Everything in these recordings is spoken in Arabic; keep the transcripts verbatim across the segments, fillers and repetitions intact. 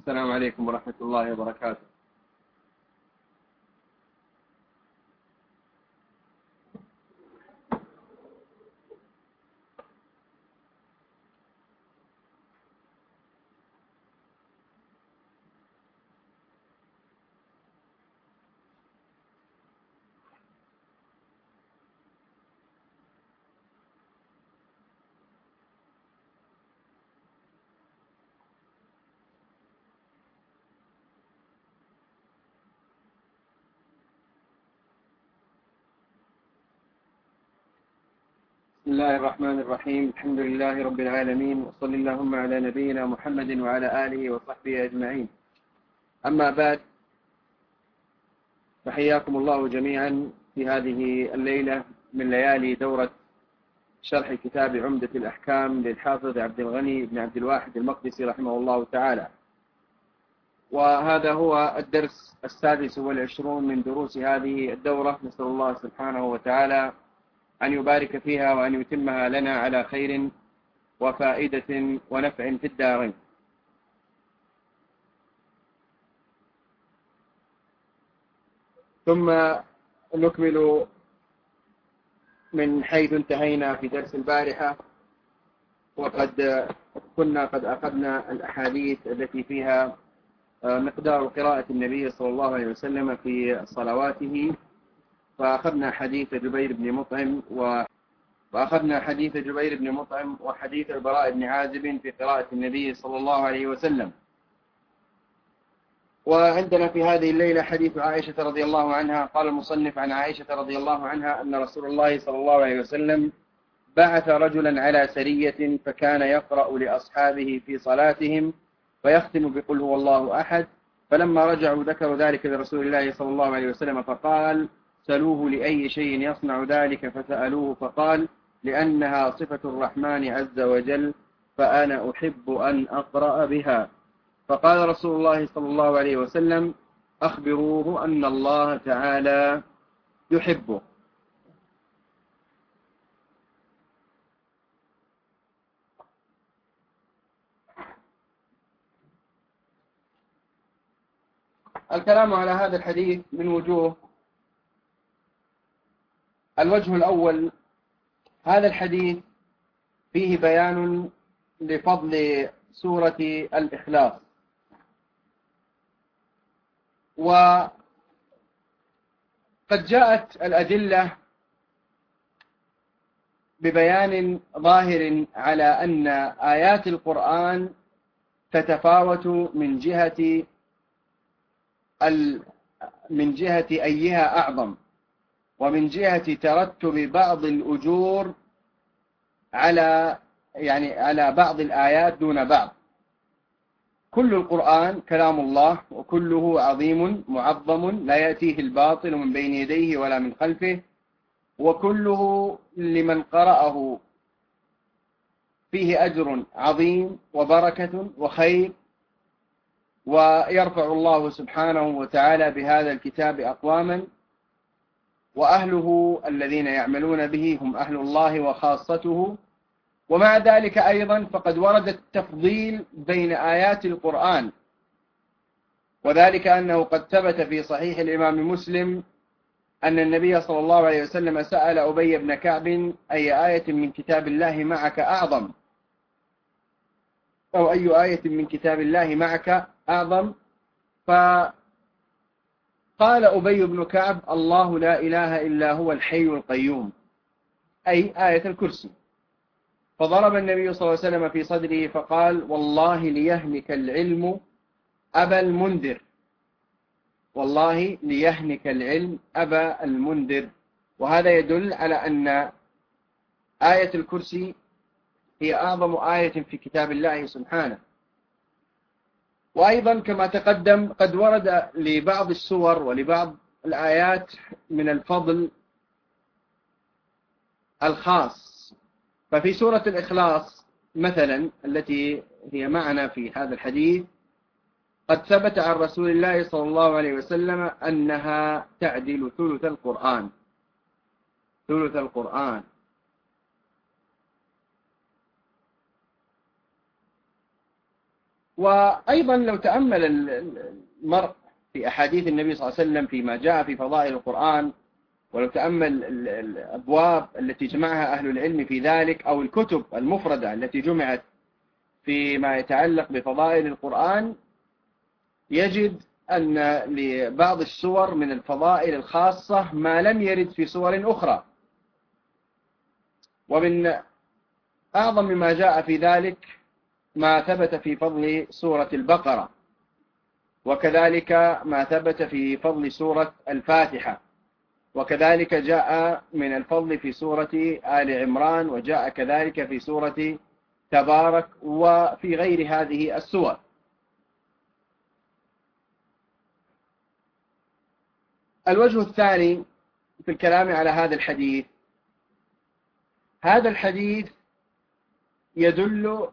السلام عليكم ورحمة الله وبركاته. بسم الله الرحمن الرحيم. الحمد لله رب العالمين، وصل اللهم على نبينا محمد وعلى آله وصحبه أجمعين. أما بعد، فحياكم الله جميعا في هذه الليلة من ليالي دورة شرح كتاب عمدة الأحكام للحافظ عبد الغني بن عبد الواحد المقدسي رحمه الله تعالى. وهذا هو الدرس السادس والعشرون من دروس هذه الدورة. نسأل الله سبحانه وتعالى أن يبارك فيها وأن يتمها لنا على خير وفائدة ونفع في الدارين. ثم نكمل من حيث انتهينا في درس البارحة، وقد كنا قد أخذنا الأحاديث التي فيها مقدار قراءة النبي صلى الله عليه وسلم في صلواته. فأخذنا حديث جبير بن مطعم و... وأخذنا حديث جبير بن مطعم وحديث البراء بن عازب في قراءة النبي صلى الله عليه وسلم. وعندنا في هذه الليلة حديث عائشة رضي الله عنها. قال المصنف: عن عائشة رضي الله عنها أن رسول الله صلى الله عليه وسلم بعث رجلا على سرية، فكان يقرأ لأصحابه في صلاتهم فيختم بقل هو الله أحد. فلما رجعوا ذكروا ذلك لرسول الله صلى الله عليه وسلم، فقال: سألوه لأي شيء يصنع ذلك؟ فسألوه فقال: لأنها صفة الرحمن عز وجل، فأنا أحب أن أقرأ بها. فقال رسول الله صلى الله عليه وسلم: أخبروه أن الله تعالى يحبه. الكلام على هذا الحديث من وجوه. الوجه الأول: هذا الحديث فيه بيان لفضل سورة الإخلاص، وقد جاءت الأدلة ببيان ظاهر على أن آيات القرآن تتفاوت من جهة من جهة أيها أعظم، ومن جهة ترتب بعض الأجور على يعني على بعض الآيات دون بعض. كل القرآن كلام الله، وكله عظيم معظم، لا يأتيه الباطل من بين يديه ولا من خلفه، وكله لمن قرأه فيه أجر عظيم وبركة وخير. ويرفع الله سبحانه وتعالى بهذا الكتاب أقواما، وأهله الذين يعملون به هم أهل الله وخاصته. ومع ذلك أيضا فقد ورد التفضيل بين آيات القرآن، وذلك أنه قد ثبت في صحيح الإمام مسلم أن النبي صلى الله عليه وسلم سأل أبي بن كعب: أي آية من كتاب الله معك أعظم؟ أو أي آية من كتاب الله معك أعظم؟ فقال أبي بن كعب: الله لا إله إلا هو الحي القيوم، أي آية الكرسي. فضرب النبي صلى الله عليه وسلم في صدره فقال: والله ليهنك العلم أبا المنذر، والله ليهنك العلم أبا المنذر. وهذا يدل على أن آية الكرسي هي أعظم آية في كتاب الله سبحانه. وأيضا كما تقدم قد ورد لبعض السور ولبعض الآيات من الفضل الخاص. ففي سورة الإخلاص مثلا التي هي معنا في هذا الحديث، قد ثبت عن رسول الله صلى الله عليه وسلم أنها تعدل ثلث القرآن، ثلث القرآن. وأيضا لو تأمل المرء في أحاديث النبي صلى الله عليه وسلم فيما جاء في فضائل القرآن، ولو تأمل الأبواب التي جمعها أهل العلم في ذلك، أو الكتب المفردة التي جمعت فيما يتعلق بفضائل القرآن، يجد أن لبعض السور من الفضائل الخاصة ما لم يرد في سور أخرى. ومن أعظم ما جاء في ذلك ما ثبت في فضل سورة البقرة، وكذلك ما ثبت في فضل سورة الفاتحة، وكذلك جاء من الفضل في سورة آل عمران، وجاء كذلك في سورة تبارك، وفي غير هذه السور. الوجه الثاني في الكلام على هذا الحديث، هذا الحديث يدل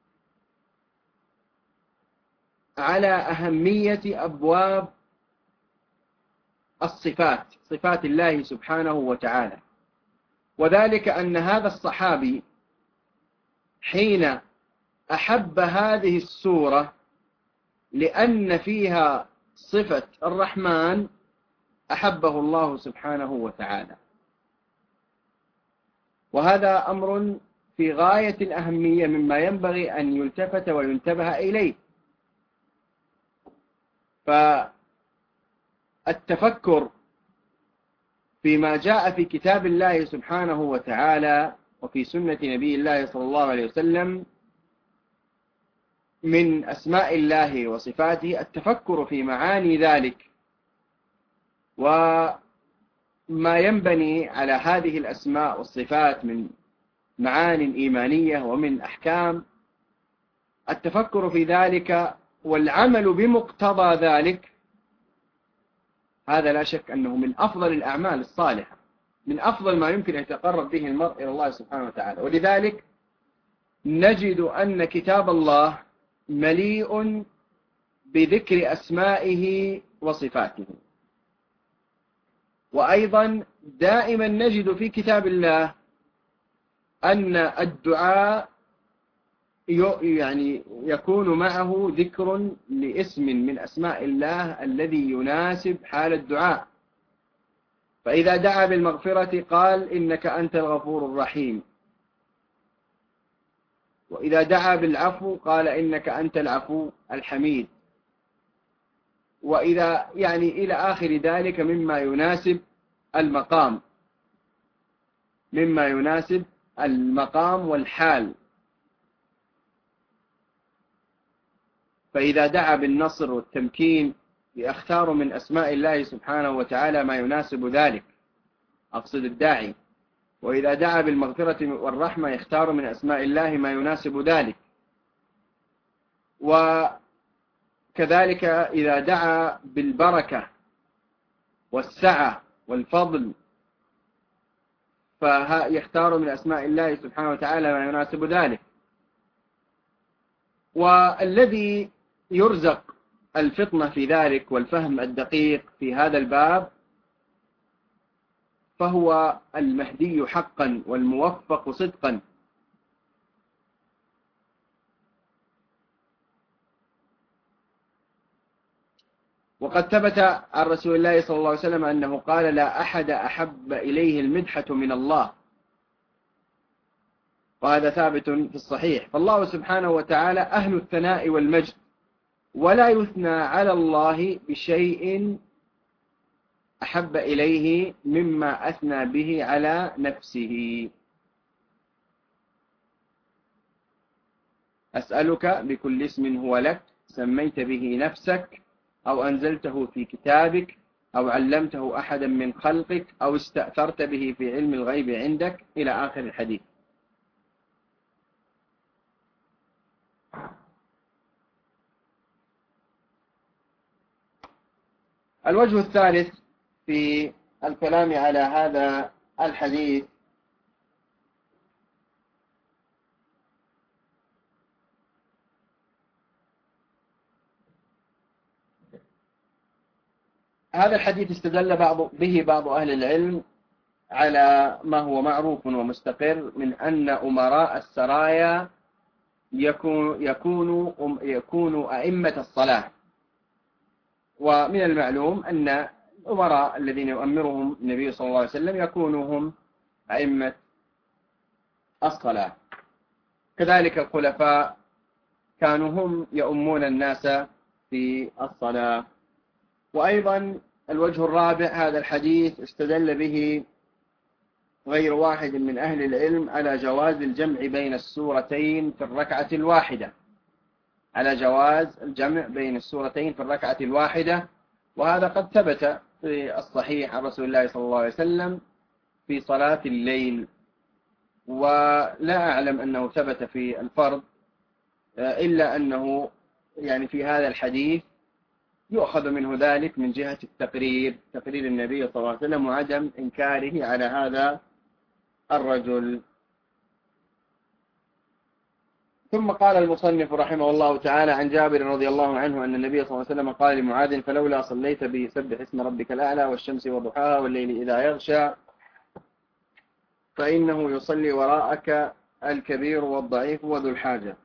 على أهمية أبواب الصفات، صفات الله سبحانه وتعالى، وذلك أن هذا الصحابي حين أحب هذه السورة لأن فيها صفة الرحمن أحبه الله سبحانه وتعالى، وهذا أمر في غاية الأهمية مما ينبغي أن يلتفت وينتبه إليه. فالتفكر فيما جاء في كتاب الله سبحانه وتعالى وفي سنة نبي الله صلى الله عليه وسلم من أسماء الله وصفاته، التفكر في معاني ذلك وما ينبني على هذه الأسماء والصفات من معان إيمانية ومن أحكام، التفكر في ذلك والعمل بمقتضى ذلك، هذا لا شك أنه من أفضل الأعمال الصالحة، من أفضل ما يمكن أن يتقرب به المرء إلى الله سبحانه وتعالى. ولذلك نجد أن كتاب الله مليء بذكر أسمائه وصفاته، وأيضا دائما نجد في كتاب الله أن الدعاء يعني يكون معه ذكر لاسم من أسماء الله الذي يناسب حال الدعاء. فإذا دعا بالمغفرة قال إنك أنت الغفور الرحيم، وإذا دعا بالعفو قال إنك أنت العفو الحميد، وإذا يعني إلى آخر ذلك مما يناسب المقام، مما يناسب المقام والحال. فإذا دعا بالنصر والتمكين يختار من أسماء الله سبحانه وتعالى ما يناسب ذلك، أقصد الداعي. وإذا دعا بالمغفرة والرحمة يختار من أسماء الله ما يناسب ذلك. وكذلك إذا دعا بالبركة والسعة والفضل فيختار من أسماء الله سبحانه وتعالى ما يناسب ذلك. والذي يرزق الفطنة في ذلك والفهم الدقيق في هذا الباب فهو المهدي حقا والموفق صدقا. وقد ثبت عن رسول الله صلى الله عليه وسلم أنه قال: لا أحد أحب إليه المدحة من الله، وهذا ثابت في الصحيح. فالله سبحانه وتعالى أهل الثناء والمجد، ولا يثنى على الله بشيء أحب إليه مما أثنى به على نفسه. أسألك بكل اسم هو لك سميت به نفسك أو أنزلته في كتابك أو علمته أحدا من خلقك أو استأثرت به في علم الغيب عندك، إلى آخر الحديث. الوجه الثالث في الكلام على هذا الحديث هذا الحديث استدل بعض به بعض أهل العلم على ما هو معروف ومستقر من أن أمراء السرايا يكون يكون يكون أئمة الصلاة. ومن المعلوم أن الأمراء الذين يؤمرهم النبي صلى الله عليه وسلم يكونوا هم أئمة الصلاة. كذلك الخلفاء كانوا هم يؤمون الناس في الصلاة. وأيضا الوجه الرابع، هذا الحديث استدل به غير واحد من أهل العلم على جواز الجمع بين السورتين في الركعة الواحدة، على جواز الجمع بين السورتين في الركعة الواحدة. وهذا قد ثبت في الصحيح عن رسول الله صلى الله عليه وسلم في صلاة الليل، ولا أعلم أنه ثبت في الفرض، إلا أنه يعني في هذا الحديث يؤخذ منه ذلك من جهة التقرير، تقرير النبي صلى الله عليه وسلم وعدم إنكاره على هذا الرجل. ثم قال المصنف رحمه الله تعالى عن جابر رضي الله عنه أن النبي صلى الله عليه وسلم قال لمعاذ: فلولا صليت بسبح اسم ربك الأعلى والشمس وضحاها والليل إذا يغشى فإنه يصلي وراءك الكبير والضعيف وذو الحاجة.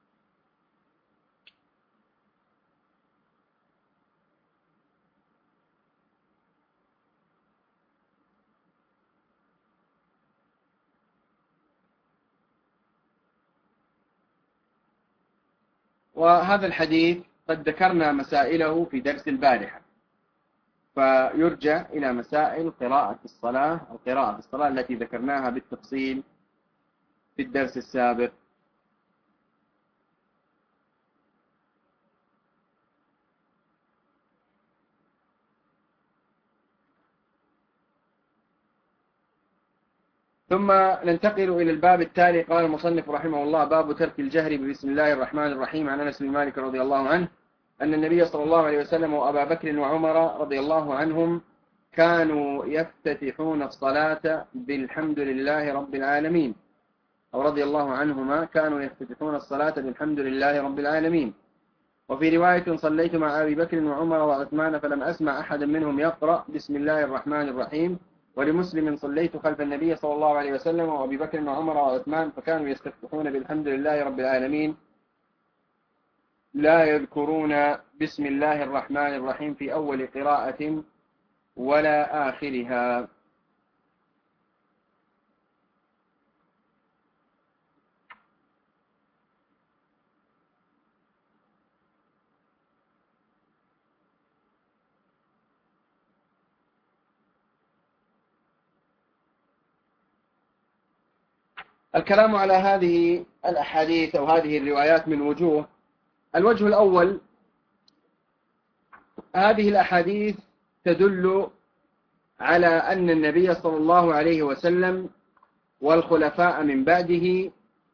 وهذا الحديث قد ذكرنا مسائله في درس البارحة، فيرجع إلى مسائل قراءة الصلاة، القراءة في الصلاة التي ذكرناها بالتفصيل في الدرس السابق. ثم ننتقل إلى الباب التالي. قال المصنف رحمه الله: باب ترك الجهر بسم الله الرحمن الرحيم. عن أنس بن مالك رضي الله عنه أن النبي صلى الله عليه وسلم وأبا بكر وعمر رضي الله عنهم كانوا يفتتحون الصلاة بالحمد لله رب العالمين، أو رضي الله عنهما كانوا يفتتحون الصلاة بالحمد لله رب العالمين. وفي رواية: صليت مع أبي بكر وعمر وعثمان فلم أسمع أحدا منهم يقرأ بسم الله الرحمن الرحيم. ولمسلم: صليت خلف النبي صلى الله عليه وسلم وأبي بكر وعمر وعثمان فكانوا يستفتحون بالحمد لله رب العالمين لا يذكرون بسم الله الرحمن الرحيم في أول قراءة ولا آخرها. الكلام على هذه الأحاديث أو هذه الروايات من وجوه. الوجه الأول: هذه الأحاديث تدل على أن النبي صلى الله عليه وسلم والخلفاء من بعده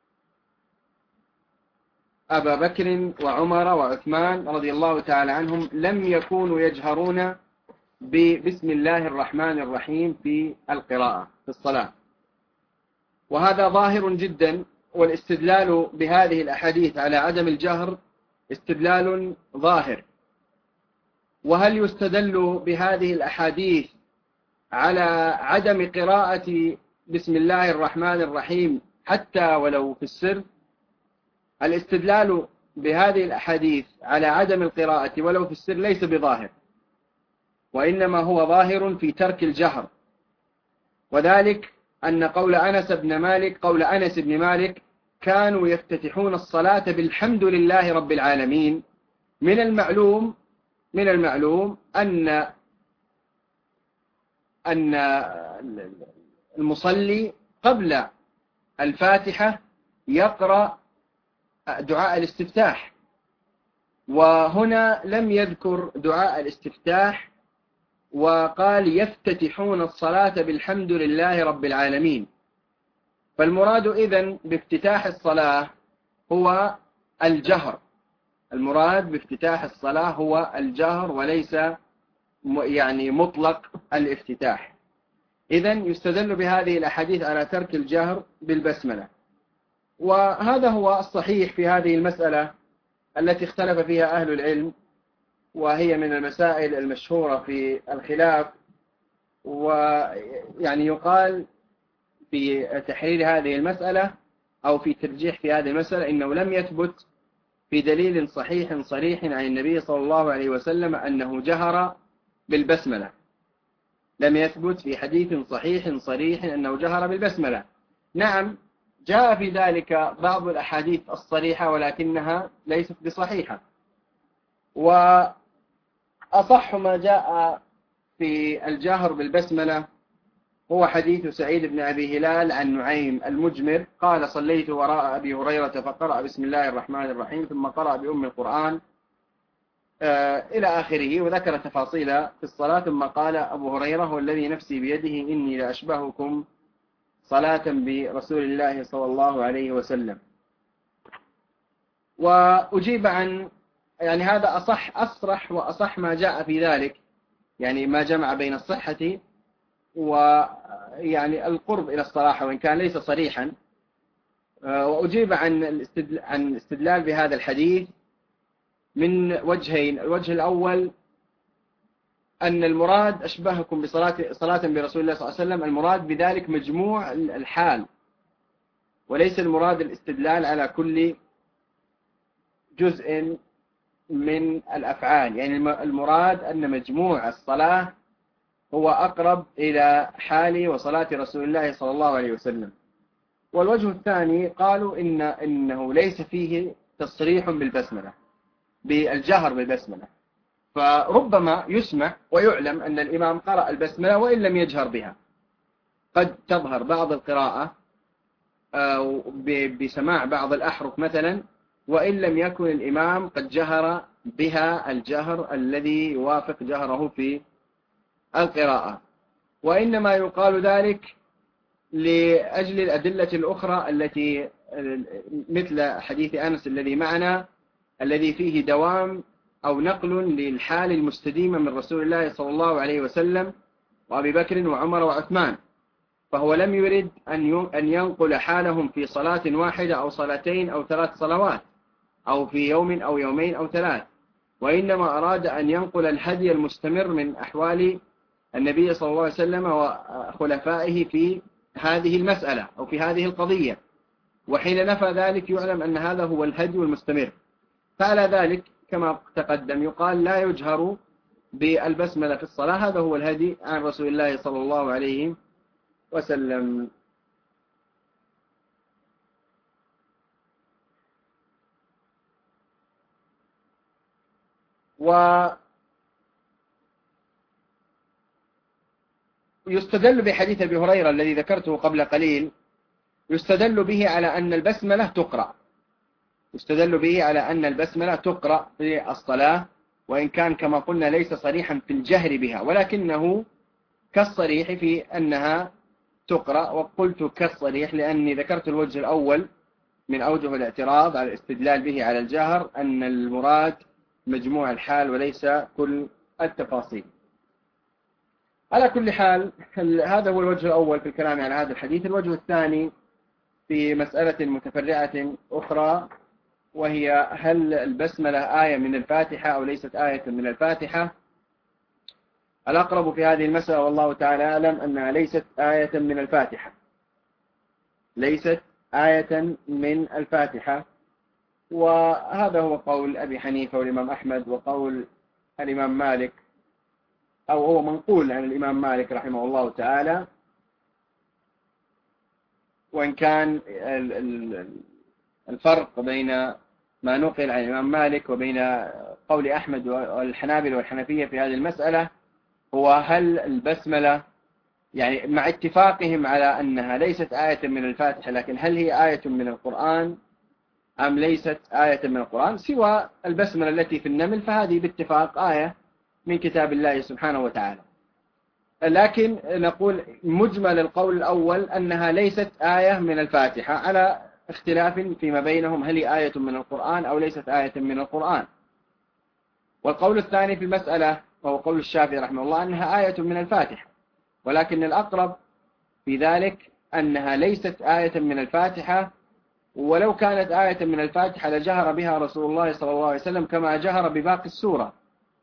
أبا بكر وعمر وعثمان رضي الله تعالى عنهم لم يكونوا يجهرون ببسم الله الرحمن الرحيم في القراءة في الصلاة، وهذا ظاهر جدا. والاستدلال بهذه الأحاديث على عدم الجهر استدلال ظاهر. وهل يستدل بهذه الأحاديث على عدم قراءة بسم الله الرحمن الرحيم حتى ولو في السر؟ الاستدلال بهذه الأحاديث على عدم القراءة ولو في السر ليس بظاهر، وإنما هو ظاهر في ترك الجهر. وذلك أن قول أنس بن مالك قول أنس بن مالك كانوا يفتتحون الصلاة بالحمد لله رب العالمين، من المعلوم من المعلوم أن أن المصلي قبل الفاتحة يقرأ دعاء الاستفتاح، وهنا لم يذكر دعاء الاستفتاح وقال يفتتحون الصلاة بالحمد لله رب العالمين. فالمراد إذن بافتتاح الصلاة هو الجهر، المراد بافتتاح الصلاة هو الجهر وليس يعني مطلق الافتتاح. إذن يستدل بهذه الأحاديث على ترك الجهر بالبسملة، وهذا هو الصحيح في هذه المسألة التي اختلف فيها أهل العلم، وهي من المسائل المشهورة في الخلاف. ويعني يقال في تحرير هذه المسألة أو في ترجيح في هذه المسألة إنه لم يثبت في دليل صحيح صريح عن النبي صلى الله عليه وسلم أنه جهر بالبسملة. لم يثبت في حديث صحيح صريح أنه جهر بالبسملة. نعم جاء في ذلك بعض الأحاديث الصريحة ولكنها ليست بصحيحة. وأصح ما جاء في الجهر بالبسملة هو حديث سعيد بن أبي هلال عن نعيم المجمر قال: صليت وراء أبي هريرة فقرأ بسم الله الرحمن الرحيم ثم قرأ بأم القرآن آه إلى آخره، وذكر تفاصيل في الصلاة. ثم قال أبو هريرة: والذي نفسي بيده إني لأشبهكم صلاة برسول الله صلى الله عليه وسلم. وأجيب عن يعني هذا أصح أصرح وأصح ما جاء في ذلك، يعني ما جمع بين الصحة ويعني القرب إلى الصراحة وإن كان ليس صريحا. وأجيب عن عن الاستدلال بهذا الحديث من وجهين. الوجه الأول أن المراد أشبهكم بصلاة صلاة برسول الله صلى الله عليه وسلم، المراد بذلك مجموع الحال، وليس المراد الاستدلال على كل جزء من الأفعال. يعني المراد أن مجموع الصلاة هو أقرب إلى حال وصلاة رسول الله صلى الله عليه وسلم. والوجه الثاني قالوا إن إنه ليس فيه تصريح بالبسملة، بالجهر بالبسملة، فربما يسمع ويعلم أن الإمام قرأ البسملة وإن لم يجهر بها. قد تظهر بعض القراءة بسماع بعض الأحرف مثلا وإن لم يكن الإمام قد جهر بها الجهر الذي يوافق جهره في القراءة. وإنما يقال ذلك لأجل الأدلة الأخرى التي مثل حديث أنس الذي معنا، الذي فيه دوام أو نقل للحال المستديمة من رسول الله صلى الله عليه وسلم وأبي بكر وعمر وعثمان، فهو لم يرد أن ينقل حالهم في صلاة واحدة أو صلاتين أو ثلاث صلوات أو في يوم أو يومين أو ثلاث، وإنما أراد أن ينقل الهدي المستمر من أحوال النبي صلى الله عليه وسلم وخلفائه في هذه المسألة أو في هذه القضية. وحين نفى ذلك يعلم أن هذا هو الهدي المستمر. فعلى ذلك كما تقدم يقال لا يجهر بالبسملة في الصلاة، هذا هو الهدي عن رسول الله صلى الله عليه وسلم. ويستدل بحديث أبي هريرة الذي ذكرته قبل قليل، يستدل به على أن البسملة تقرأ يستدل به على أن البسملة تقرأ في الصلاة، وإن كان كما قلنا ليس صريحا في الجهر بها، ولكنه كالصريح في أنها تقرأ. وقلت كالصريح لأني ذكرت الوجه الأول من أوجه الاعتراض على الاستدلال به على الجهر، أن المراد مجموع الحال وليس كل التفاصيل. على كل حال هذا هو الوجه الأول في الكلام على هذا الحديث. الوجه الثاني في مسألة متفرعة أخرى، وهي هل البسملة آية من الفاتحة أو ليست آية من الفاتحة؟ الأقرب في هذه المسألة والله تعالى أعلم أنها ليست آية من الفاتحة ليست آية من الفاتحة وهذا هو قول أبي حنيفة والإمام أحمد وقول الإمام مالك، أو هو منقول عن الإمام مالك رحمه الله تعالى، وإن كان الفرق بين ما نقل عن الإمام مالك وبين قول أحمد والحنابل والحنفية في هذه المسألة هو هل البسملة، يعني مع اتفاقهم على أنها ليست آية من الفاتحة، لكن هل هي آية من القرآن أم ليست آية من القرآن؟ سوى البسملة التي في النمل فهذه باتفاق آية من كتاب الله سبحانه وتعالى. لكن نقول مجمل القول الأول أنها ليست آية من الفاتحة، على اختلاف فيما بينهم هل هي آية من القرآن أو ليست آية من القرآن. والقول الثاني في المسألة وهو قول الشافعي رحمه الله أنها آية من الفاتحة، ولكن الأقرب في ذلك أنها ليست آية من الفاتحة، ولو كانت آية من الفاتحة لجهر بها رسول الله صلى الله عليه وسلم كما جهر بباقي السورة.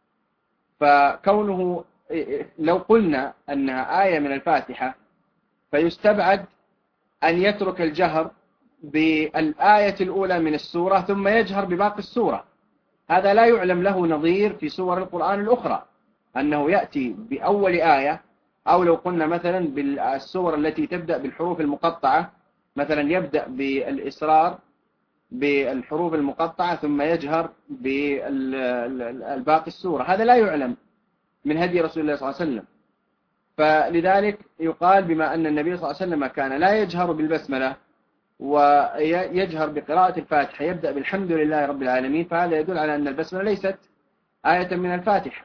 فكونه لو قلنا أنها آية من الفاتحة فيستبعد أن يترك الجهر بالآية الأولى من السورة ثم يجهر بباقي السورة. هذا لا يعلم له نظير في سور القرآن الأخرى، أنه يأتي بأول آية، أو لو قلنا مثلا بالسور التي تبدأ بالحروف المقطعة، مثلا يبدأ بالإسرار بالحروف المقطعة ثم يجهر بالباقي السورة. هذا لا يعلم من هدي رسول الله صلى الله عليه وسلم. فلذلك يقال بما أن النبي صلى الله عليه وسلم كان لا يجهر بالبسملة ويجهر بقراءة الفاتحة، يبدأ بالحمد لله رب العالمين، فهذا يدل على أن البسملة ليست آية من الفاتحة.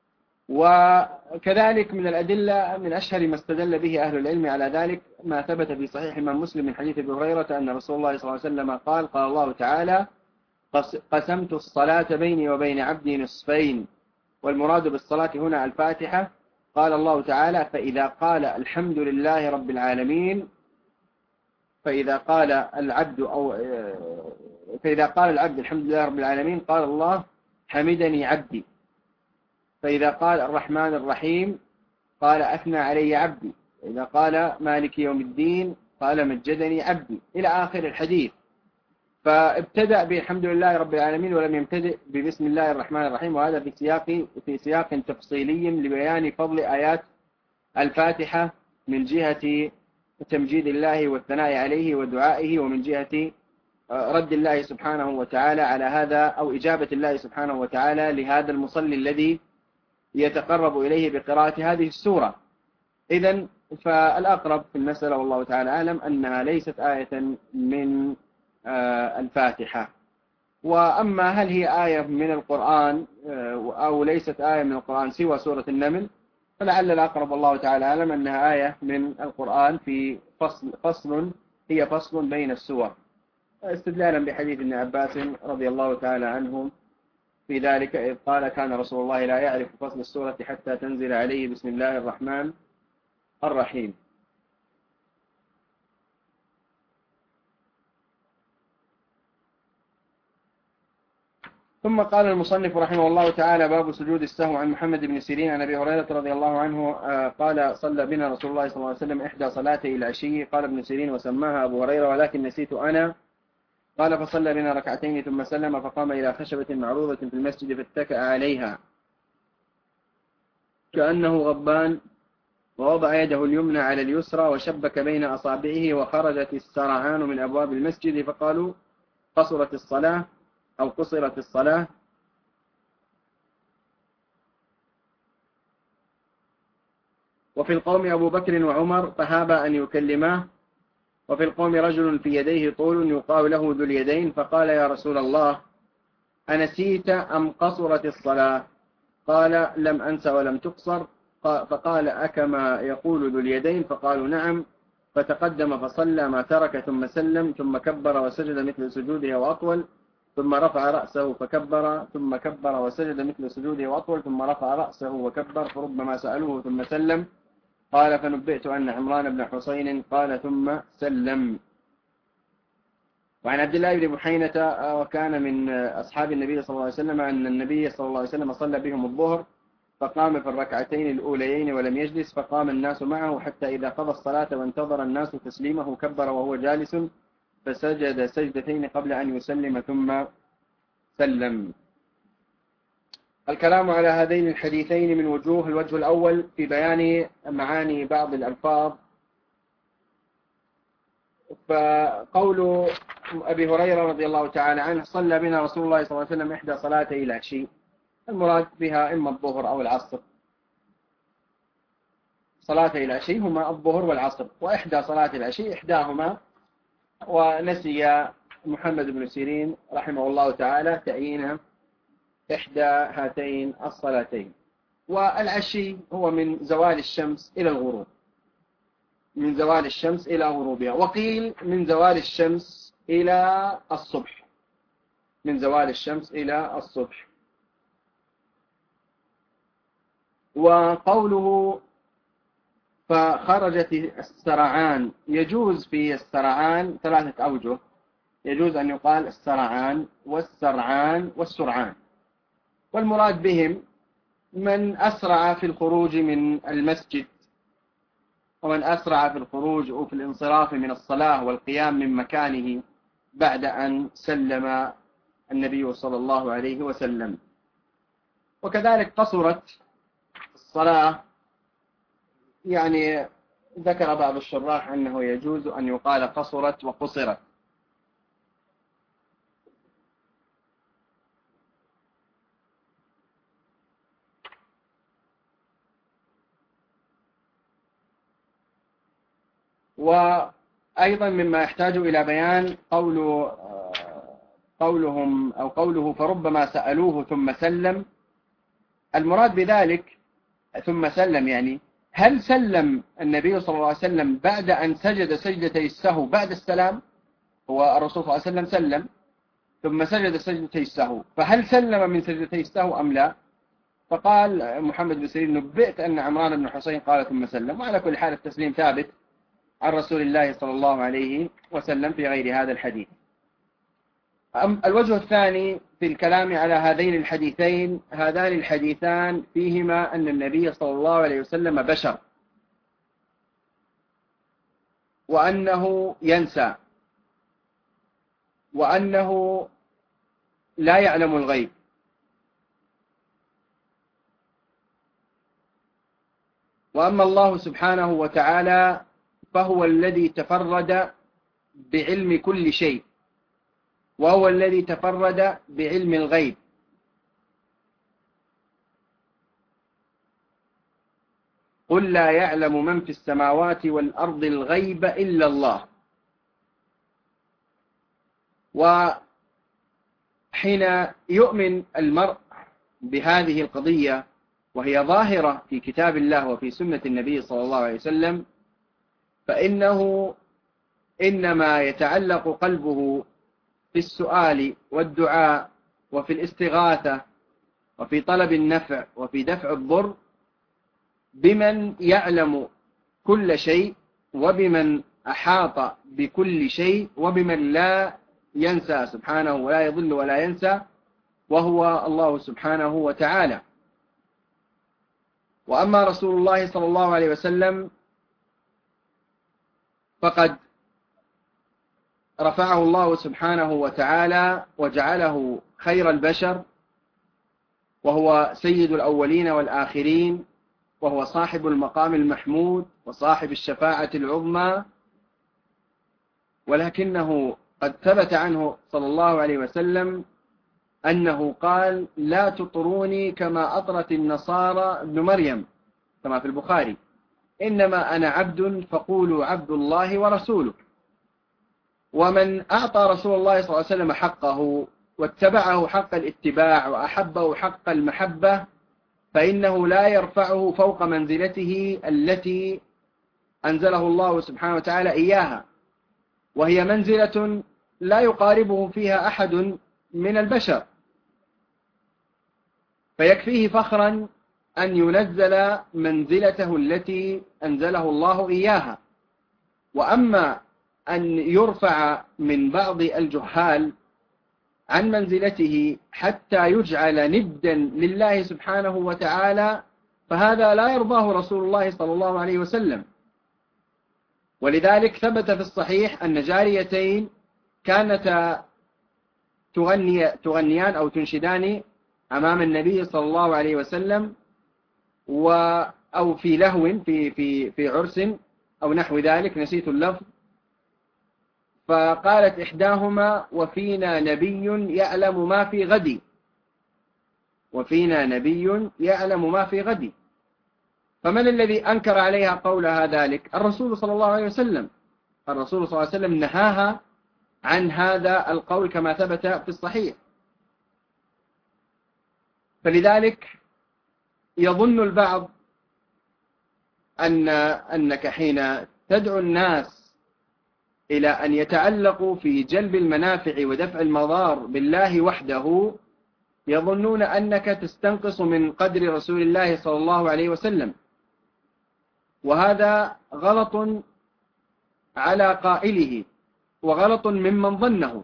وكذلك من الأدلة من أشهر ما استدل به أهل العلم على ذلك ما ثبت في صحيح الإمام مسلم من حديث أبي هريرة أن رسول الله صلى الله عليه وسلم قال: قال الله تعالى: قسمت الصلاة بيني وبين عبدي نصفين. والمراد بالصلاة هنا الفاتحة. قال الله تعالى: فإذا قال الحمد لله رب العالمين فإذا قال العبد أو فإذا قال العبد الحمد لله رب العالمين قال الله: حمدني عبدي. فإذا قال الرحمن الرحيم قال: أثنى علي عبدي. إذا قال مالك يوم الدين قال: مجدني عبدي، إلى آخر الحديث. فابتدأ بالحمد لله رب العالمين ولم يبتدئ ببسم الله الرحمن الرحيم، وهذا في سياق في سياق تفصيلي لبيان فضل آيات الفاتحة من جهة تمجيد الله والثناء عليه ودعائه، ومن جهة رد الله سبحانه وتعالى على هذا أو إجابة الله سبحانه وتعالى لهذا المصلي الذي يتقرب إليه بقراءة هذه السورة. إذن فالأقرب في المسألة والله تعالى أعلم أنها ليست آية من الفاتحة. وأما هل هي آية من القرآن أو ليست آية من القرآن سوى سورة النمل، فلعل الأقرب والله تعالى أعلم أنها آية من القرآن في فصل, فصل هي فصل بين السور، استدلالا بحديث ابن عباس رضي الله تعالى عنه في ذلك إذ قال: كان رسول الله لا يعرف فصل السورة حتى تنزل عليه بسم الله الرحمن الرحيم. ثم قال المصنف رحمه الله تعالى: باب سجود السهو. عن محمد بن سيرين عن أبي هريرة رضي الله عنه قال: صلى بنا رسول الله صلى الله عليه وسلم إحدى صلاتي العشي. قال ابن سيرين: وسماها أبو هريرة ولكن نسيت أنا. قال: فصلى بنا ركعتين ثم سلم، فقام إلى خشبة معروضة في المسجد فاتكأ عليها كأنه غضبان، ووضع يده اليمنى على اليسرى وشبك بين أصابعه، وخرجت السرعان من أبواب المسجد، فقالوا: قصرت الصلاة أو قصرت الصلاة. وفي القوم أبو بكر وعمر فهابا أن يكلماه. وفي القوم رجل في يديه طول يقال له ذو اليدين، فقال: يا رسول الله، أنسيت أم قصرت الصلاة؟ قال: لم أنس ولم تقصر. فقال: أكما يقول ذو اليدين؟ فقالوا: نعم. فتقدم فصلى ما ترك ثم سلم، ثم كبر وسجد مثل سجوده وأطول، ثم رفع رأسه فكبر، ثم كبر وسجد مثل سجوده وأطول، ثم رفع رأسه وكبر، فربما سألوه ثم سلم. قال: فنبئت أن عمران بن حسين قال ثم سلم. وعن عبد الله بن بحينة وكان من أصحاب النبي صلى الله عليه وسلم أن النبي صلى الله عليه وسلم صلى بهم الظهر، فقام في الركعتين الأوليين ولم يجلس، فقام الناس معه حتى إذا قضى الصلاة وانتظر الناس تسليمه كبر وهو جالس، فسجد سجدتين قبل أن يسلم ثم سلم. الكلام على هذين الحديثين من وجوه. الوجه الأول في بيان معاني بعض الألفاظ. فقول أبي هريرة رضي الله تعالى عنه: صلى بنا رسول الله صلى الله عليه وسلم إحدى صلاتي العشي، المراد بها إما الظهر أو العصر. صلاتي العشي هما الظهر والعصر، وإحدى صلاة العشي إحداهما. ونسي محمد بن سيرين رحمه الله تعالى تعيين إحدى هاتين الصلاتين. والعشي هو من زوال الشمس إلى الغروب، من زوال الشمس إلى غروبها. وقيل من زوال الشمس إلى الصبح، من زوال الشمس إلى الصبح. وقوله فخرجت السرعان، يجوز في السرعان ثلاثة أوجه. يجوز أن يقال السرعان والسرعان والسرعان، والمراد بهم من أسرع في الخروج من المسجد ومن أسرع في الخروج أو في الانصراف من الصلاة والقيام من مكانه بعد أن سلم النبي صلى الله عليه وسلم. وكذلك قصرت الصلاة، يعني ذكر بعض الشراح أنه يجوز أن يقال قصرت وقصرت. وأيضا مما يحتاج إلى بيان قول قولهم أو قوله فربما سألوه ثم سلم. المراد بذلك ثم سلم، يعني هل سلم النبي صلى الله عليه وسلم بعد أن سجد سجدتي السهو بعد السلام؟ هو الرسول صلى الله عليه وسلم سلم ثم سجد سجدتي السهو، فهل سلم من سجدتي السهو أم لا؟ فقال محمد بن سيرين نبئت أن عمران بن حسين قال ثم سلم. وعلى كل حال التسليم ثابت عن رسول الله صلى الله عليه وسلم في غير هذا الحديث. الوجه الثاني في الكلام على هذين الحديثين، هذان الحديثان فيهما أن النبي صلى الله عليه وسلم بشر، وأنه ينسى، وأنه لا يعلم الغيب. وأما الله سبحانه وتعالى فهو الذي تفرد بعلم كل شيء، وهو الذي تفرد بعلم الغيب. قل لا يعلم من في السماوات والأرض الغيب إلا الله. وحين يؤمن المرء بهذه القضية وهي ظاهرة في كتاب الله وفي سنة النبي صلى الله عليه وسلم، فإنه إنما يتعلق قلبه في السؤال والدعاء وفي الاستغاثة وفي طلب النفع وفي دفع الضر بمن يعلم كل شيء، وبمن أحاط بكل شيء، وبمن لا ينسى سبحانه ولا يضل ولا ينسى، وهو الله سبحانه وتعالى. وأما رسول الله صلى الله عليه وسلم فقد رفعه الله سبحانه وتعالى وجعله خير البشر، وهو سيد الأولين والآخرين، وهو صاحب المقام المحمود وصاحب الشفاعة العظمى. ولكنه قد ثبت عنه صلى الله عليه وسلم أنه قال لا تطروني كما أطرت النصارى ابن مريم، كما في البخاري، إنما أنا عبد فقولوا عبد الله ورسوله. ومن أعطى رسول الله صلى الله عليه وسلم حقه واتبعه حق الاتباع وأحبه حق المحبة، فإنه لا يرفعه فوق منزلته التي أنزله الله سبحانه وتعالى إياها، وهي منزلة لا يقاربه فيها أحد من البشر، فيكفيه فخرا أن ينزل منزلته التي أنزله الله إياها. وأما أن يرفع من بعض الجهال عن منزلته حتى يجعل ندا لله سبحانه وتعالى، فهذا لا يرضاه رسول الله صلى الله عليه وسلم. ولذلك ثبت في الصحيح أن جاريتين كانتا تغني تغنيان أو تنشدان أمام النبي صلى الله عليه وسلم، و أو في لهو في في في عرس أو نحو ذلك، نسيت اللفظ. فقالت إحداهما وفينا نبي يعلم ما في غد، وفينا نبي يعلم ما في غد. فمن الذي أنكر عليها قولها ذلك؟ الرسول صلى الله عليه وسلم. الرسول صلى الله عليه وسلم نهاها عن هذا القول كما ثبت في الصحيح. فلذلك يظن البعض أن أنك حين تدعو الناس إلى أن يتعلقوا في جلب المنافع ودفع المضار بالله وحده، يظنون أنك تستنقص من قدر رسول الله صلى الله عليه وسلم، وهذا غلط على قائله، وغلط ممن ظنه،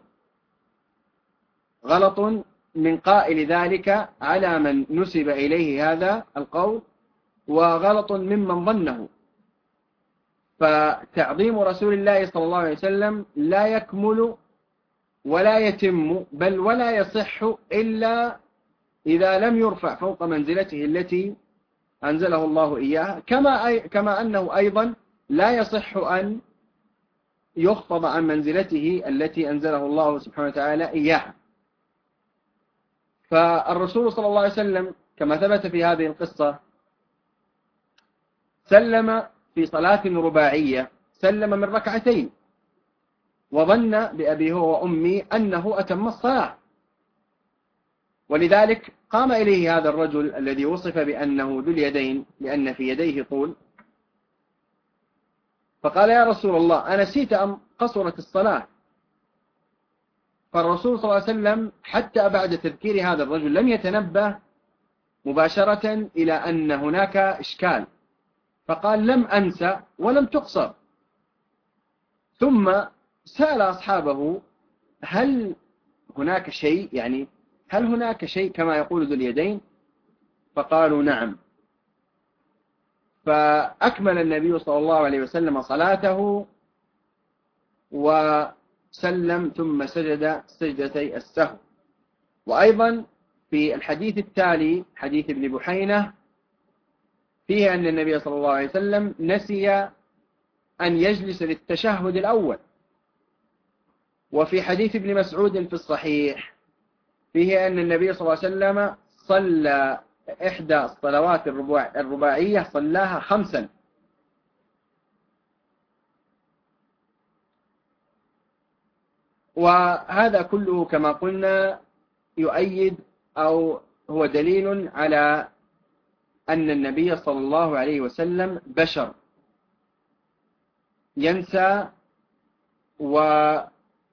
غلط من قائل ذلك على من نسب إليه هذا القول، وغلط ممن ظنه. فتعظيم رسول الله صلى الله عليه وسلم لا يكمل ولا يتم بل ولا يصح إلا إذا لم يرفع فوق منزلته التي أنزله الله إياها، كما, أي كما أنه أيضا لا يصح أن يخفض عن منزلته التي أنزله الله سبحانه وتعالى إياها. فالرسول صلى الله عليه وسلم كما ثبت في هذه القصة سلم في صلاة رباعية، سلم من ركعتين وظن بأبي هو وأمي أنه أتم الصلاة، ولذلك قام إليه هذا الرجل الذي وصف بأنه ذو اليدين لأن في يديه طول، فقال: يا رسول الله أنسيت أم قصرت الصلاة؟ فالرسول صلى الله عليه وسلم حتى بعد تذكير هذا الرجل لم يتنبه مباشرة إلى أن هناك إشكال، فقال: لم أنسى ولم تقصر. ثم سأل أصحابه: هل هناك شيء، يعني هل هناك شيء كما يقول ذو اليدين؟ فقالوا: نعم. فأكمل النبي صلى الله عليه وسلم صلاته وسلم ثم سجد سجدتي السهو. وأيضا في الحديث التالي حديث ابن بحينة فيه أن النبي صلى الله عليه وسلم نسي أن يجلس للتشهد الأول. وفي حديث ابن مسعود في الصحيح فيه أن النبي صلى الله عليه وسلم صلى إحدى الصلوات الرباعية صلاها خمسا. وهذا كله كما قلنا يؤيد أو هو دليل على أن النبي صلى الله عليه وسلم بشر ينسى، ولم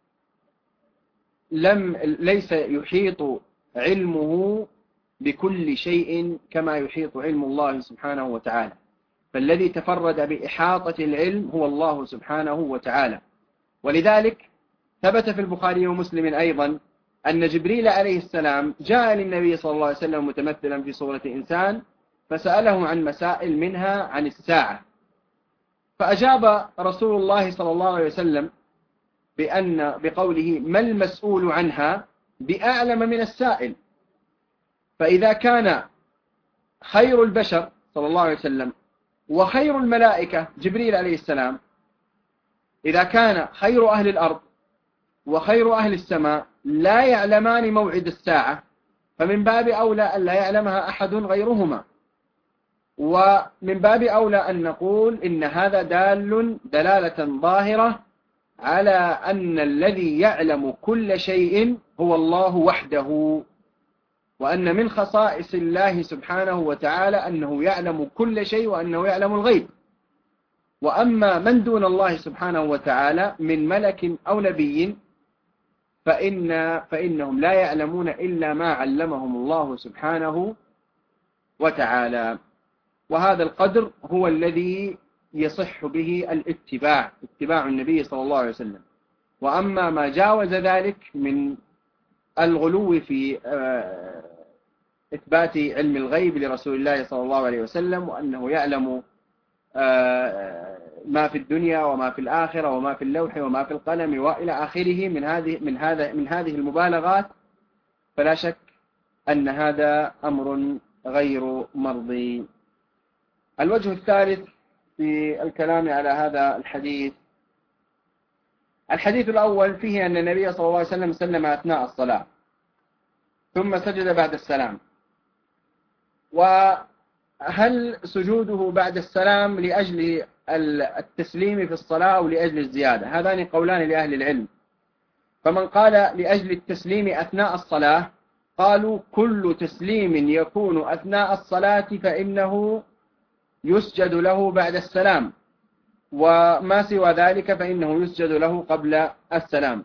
ليس يحيط علمه بكل شيء كما يحيط علم الله سبحانه وتعالى، فالذي تفرد بإحاطة العلم هو الله سبحانه وتعالى. ولذلك ثبت في البخاري ومسلم أيضا أن جبريل عليه السلام جاء للنبي صلى الله عليه وسلم متمثلا في صورة إنسان فسأله عن مسائل منها عن الساعة، فأجاب رسول الله صلى الله عليه وسلم بأن بقوله: ما المسؤول عنها بأعلم من السائل. فإذا كان خير البشر صلى الله عليه وسلم وخير الملائكة جبريل عليه السلام، إذا كان خير أهل الأرض وخير أهل السماء لا يعلمان موعد الساعة، فمن باب أولى أن لا يعلمها أحد غيرهما. ومن باب أولى أن نقول إن هذا دال دلالة ظاهرة على أن الذي يعلم كل شيء هو الله وحده، وأن من خصائص الله سبحانه وتعالى أنه يعلم كل شيء وأنه يعلم الغيب. وأما من دون الله سبحانه وتعالى من ملك أو نبي فإن فإنهم لا يعلمون إلا ما علمهم الله سبحانه وتعالى. وهذا القدر هو الذي يصح به الاتباع، اتباع النبي صلى الله عليه وسلم. وأما ما جاوز ذلك من الغلو في إثبات علم الغيب لرسول الله صلى الله عليه وسلم، وأنه يعلم ما في الدنيا وما في الآخرة وما في اللوح وما في القلم وإلى آخره من هذه من هذا من هذه المبالغات، فلا شك أن هذا أمر غير مرضي. الوجه الثالث في الكلام على هذا الحديث: الحديث الأول فيه أن النبي صلى الله عليه وسلم سلم أثناء الصلاة ثم سجد بعد السلام. وهل سجوده بعد السلام لأجل التسليم في الصلاة أو لأجل الزيادة؟ هذان قولان لأهل العلم. فمن قال لأجل التسليم أثناء الصلاة قالوا: كل تسليم يكون أثناء الصلاة فإنه يسجد له بعد السلام، وما سوى ذلك فإنه يسجد له قبل السلام.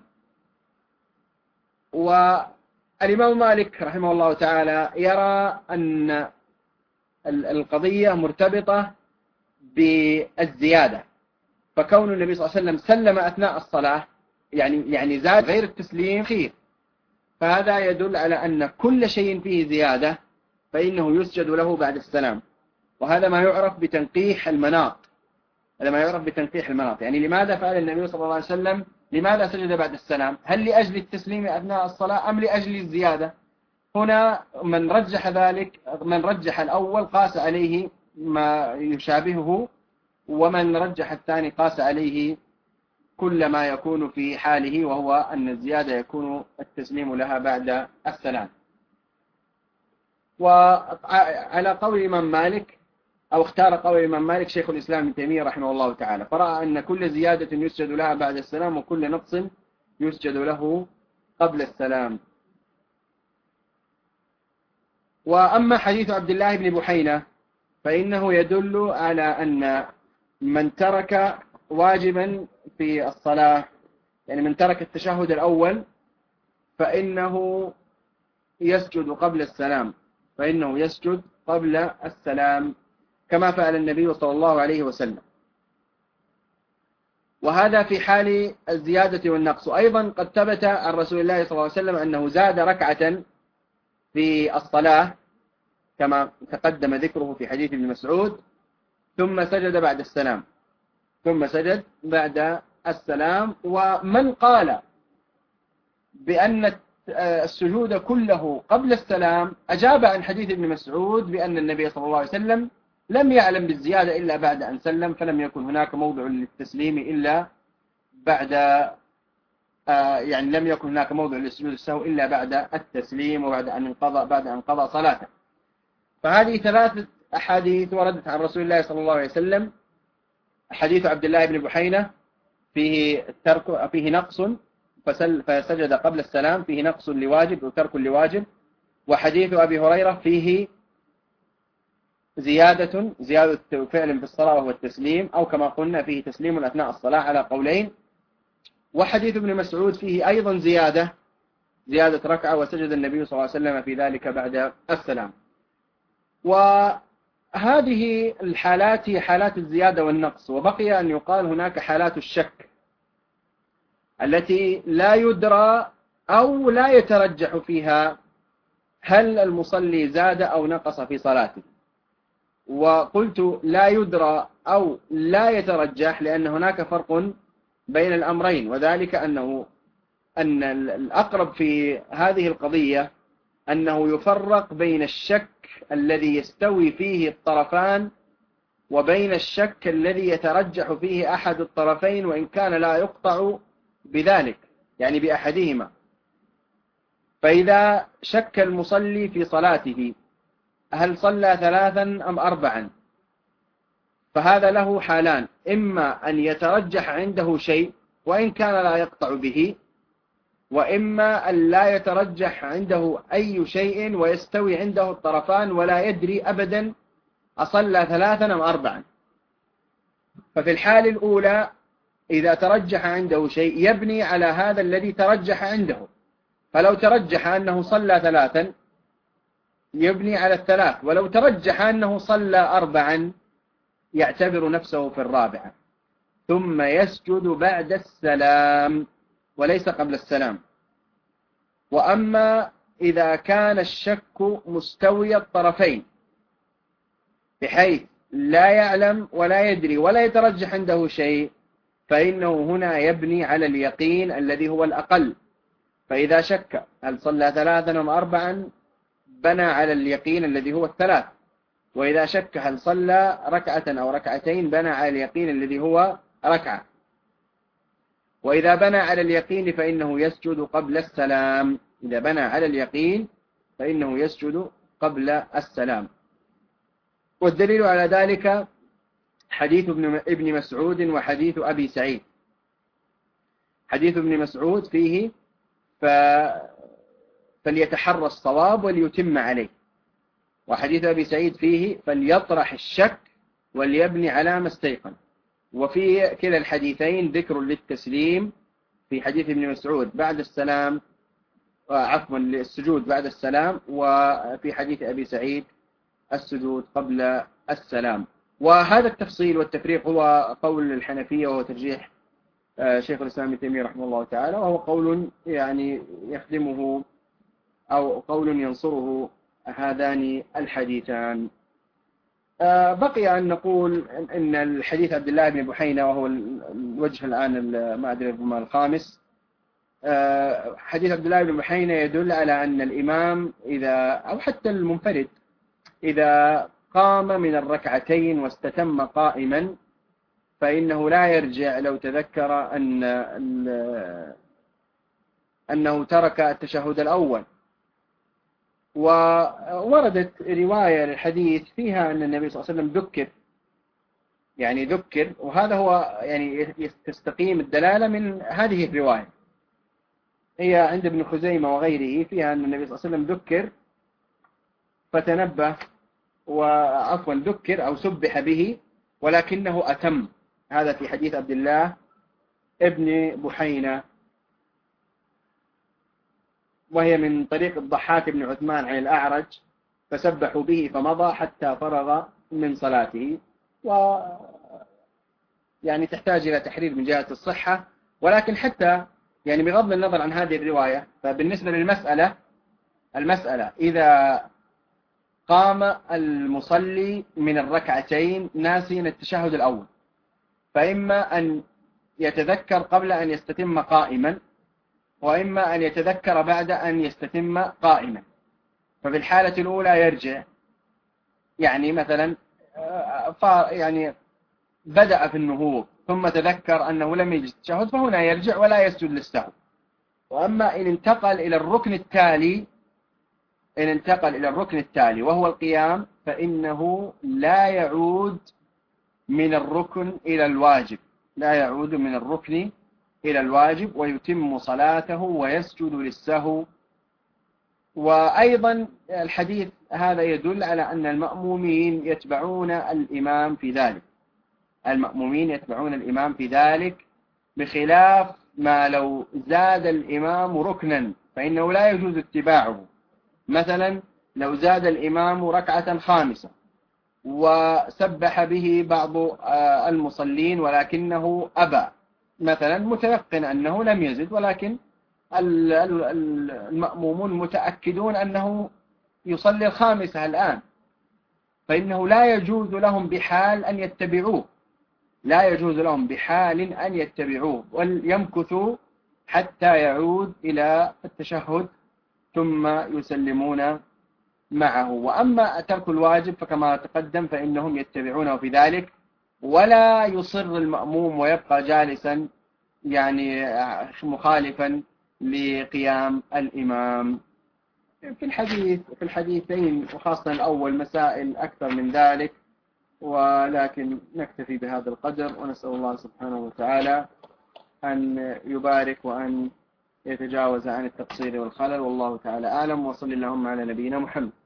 والإمام مالك رحمه الله تعالى يرى أن القضية مرتبطة بالزيادة، فكون النبي صلى الله عليه وسلم سلم أثناء الصلاة يعني يعني زاد غير التسليم خير، فهذا يدل على أن كل شيء فيه زيادة فإنه يسجد له بعد السلام. وهذا ما يعرف بتنقيح المناط، هذا ما يعرف بتنقيح المناط. يعني لماذا فعل النبي صلى الله عليه وسلم؟ لماذا سجد بعد السلام؟ هل لأجل التسليم أثناء الصلاة أم لأجل الزيادة؟ هنا من رجح ذلك، من رجح الأول قاس عليه ما يشابهه، ومن رجح الثاني قاس عليه كل ما يكون في حاله، وهو أن الزيادة يكون التسليم لها بعد السلام. وعلى قول الإمام مالك، أو اختار قول الإمام مالك شيخ الإسلام ابن تيمية رحمه الله تعالى، فرأى أن كل زيادة يسجد لها بعد السلام وكل نقص يسجد له قبل السلام. وأما حديث عبد الله بن بحينة فإنه يدل على أن من ترك واجبا في الصلاة، يعني من ترك التشهد الأول، فإنه يسجد قبل السلام، فإنه يسجد قبل السلام كما فعل النبي صلى الله عليه وسلم. وهذا في حال الزيادة والنقص. أيضا قد ثبت عن رسول الله صلى الله عليه وسلم أنه زاد ركعة في الصلاة كما تقدم ذكره في حديث ابن مسعود، ثم سجد بعد السلام ثم سجد بعد السلام. ومن قال بأن السجود كله قبل السلام أجاب عن حديث ابن مسعود بأن النبي صلى الله عليه وسلم لم يعلم بالزيادة إلا بعد أن سلم، فلم يكن هناك موضع للتسليم إلا بعد يعني لم يكن هناك موضع للسجود السهو إلا بعد التسليم وبعد أن انقضى بعد أن قضى صلاته. فهذه ثلاثة أحاديث وردت عن رسول الله صلى الله عليه وسلم. حديث عبد الله بن بحينة فيه الترك فيه نقص فسجد قبل السلام، فيه نقص لواجب وترك لواجب. وحديث أبي هريرة فيه زيادة زيادة فعل في الصلاة وهو التسليم، أو كما قلنا فيه تسليم أثناء الصلاة على قولين. وحديث ابن مسعود فيه أيضا زيادة زيادة ركعة، وسجد النبي صلى الله عليه وسلم في ذلك بعد السلام. وهذه الحالات هي حالات الزيادة والنقص. وبقي أن يقال هناك حالات الشك التي لا يدرى أو لا يترجح فيها هل المصلي زاد أو نقص في صلاته. وقلت لا يدرى أو لا يترجح لأن هناك فرق بين الأمرين، وذلك أنه أن الأقرب في هذه القضية أنه يفرق بين الشك الذي يستوي فيه الطرفان وبين الشك الذي يترجح فيه أحد الطرفين وإن كان لا يقطع بذلك، يعني بأحدهما. فإذا شك المصلي في صلاته هل صلى ثلاثا أم أربعا، فهذا له حالان: إما أن يترجح عنده شيء وإن كان لا يقطع به، وإما أن لا يترجح عنده أي شيء ويستوي عنده الطرفان ولا يدري أبدا أصلى ثلاثا أم أربعا. ففي الحال الأولى إذا ترجح عنده شيء يبني على هذا الذي ترجح عنده، فلو ترجح أنه صلى ثلاثا يبني على الثلاث، ولو ترجح أنه صلى أربعا يعتبر نفسه في الرابعة، ثم يسجد بعد السلام وليس قبل السلام. وأما إذا كان الشك مستوي الطرفين بحيث لا يعلم ولا يدري ولا يترجح عنده شيء، فإنه هنا يبني على اليقين الذي هو الأقل. فإذا شك هل صلى ثلاثا أم أربعا بنى على اليقين الذي هو الثلاث، وإذا شك هل صلى ركعة أو ركعتين بنى على اليقين الذي هو ركعة. وإذا بنى على اليقين فإنه يسجد قبل السلام. إذا بنى على اليقين فإنه يسجد قبل السلام. والدليل على ذلك حديث ابن مسعود وحديث أبي سعيد. حديث ابن مسعود فيه ف... فليتحرى الصواب وليتم عليه، وحديث أبي سعيد فيه فليطرح الشك وليبني على ما استيقن. وفي كلا الحديثين ذكر للتسليم، في حديث ابن مسعود بعد السلام عفوا للسجود بعد السلام، وفي حديث أبي سعيد السجود قبل السلام. وهذا التفصيل والتفريق هو قول الحنفية وهو ترجيح شيخ الإسلام ابن تيمية رحمه الله تعالى، وهو قول يعني يخدمه أو قول ينصره هذان الحديثان. بقي أن نقول أن الحديث عبد الله بن بحينة، وهو الوجه الآن ما أدري ربما الخامس، حديث عبد الله بن بحينة يدل على أن الإمام إذا أو حتى المنفرد إذا قام من الركعتين واستتم قائما فإنه لا يرجع لو تذكر أن أنه ترك التشهد الأول. ووردت رواية للحديث فيها أن النبي صلى الله عليه وسلم ذكر، يعني ذكر، وهذا هو يعني تستقيم الدلالة من هذه الرواية، هي عند ابن خزيمة وغيره، فيها أن النبي صلى الله عليه وسلم ذكر فتنبه، وعفوا ذكر أو سبح به ولكنه أتم. هذا في حديث عبد الله ابن بحينة، وهي من طريق الضحاك بن عثمان عن الأعرج، فسبحوا به فمضى حتى فرغ من صلاته. و يعني تحتاج إلى تحرير من جهة الصحة، ولكن حتى يعني بغض النظر عن هذه الرواية، فبالنسبة للمسألة المسألة إذا قام المصلي من الركعتين ناسيا التشهد الأول، فإما أن يتذكر قبل أن يستتم قائما، وإما أن يتذكر بعد أن يستتم قائما. ففي الحالة الأولى يرجع، يعني مثلا يعني بدأ في النهوض ثم تذكر أنه لم يجد التشهد، فهنا يرجع ولا يسجد للسهو. وأما إن انتقل إلى الركن التالي إن انتقل إلى الركن التالي وهو القيام، فإنه لا يعود من الركن إلى الواجب لا يعود من الركن إلى الواجب ويتم صلاته ويسجد للسهو. وأيضا الحديث هذا يدل على أن المأمومين يتبعون الإمام في ذلك المأمومين يتبعون الإمام في ذلك بخلاف ما لو زاد الإمام ركنا فإنه لا يجوز اتباعه. مثلا لو زاد الإمام ركعة خامسة وسبح به بعض المصلين ولكنه أبى، مثلا متيقن أنه لم يزد، ولكن المأمومون متأكدون أنه يصلي الخامسة الآن، فإنه لا يجوز لهم بحال أن يتبعوه لا يجوز لهم بحال أن يتبعوه وليمكثوا حتى يعود إلى التشهد ثم يسلمون معه. وأما ترك الواجب فكما تقدم فإنهم يتبعونه في ذلك، ولا يصر المأموم ويبقى جالسا يعني مخالفا لقيام الإمام. في الحديث في الحديثين وخاصة الأول مسائل أكثر من ذلك، ولكن نكتفي بهذا القدر، ونسأل الله سبحانه وتعالى أن يبارك وأن يتجاوز عن التقصير والخلل، والله تعالى أعلم، وصل اللهم على نبينا محمد.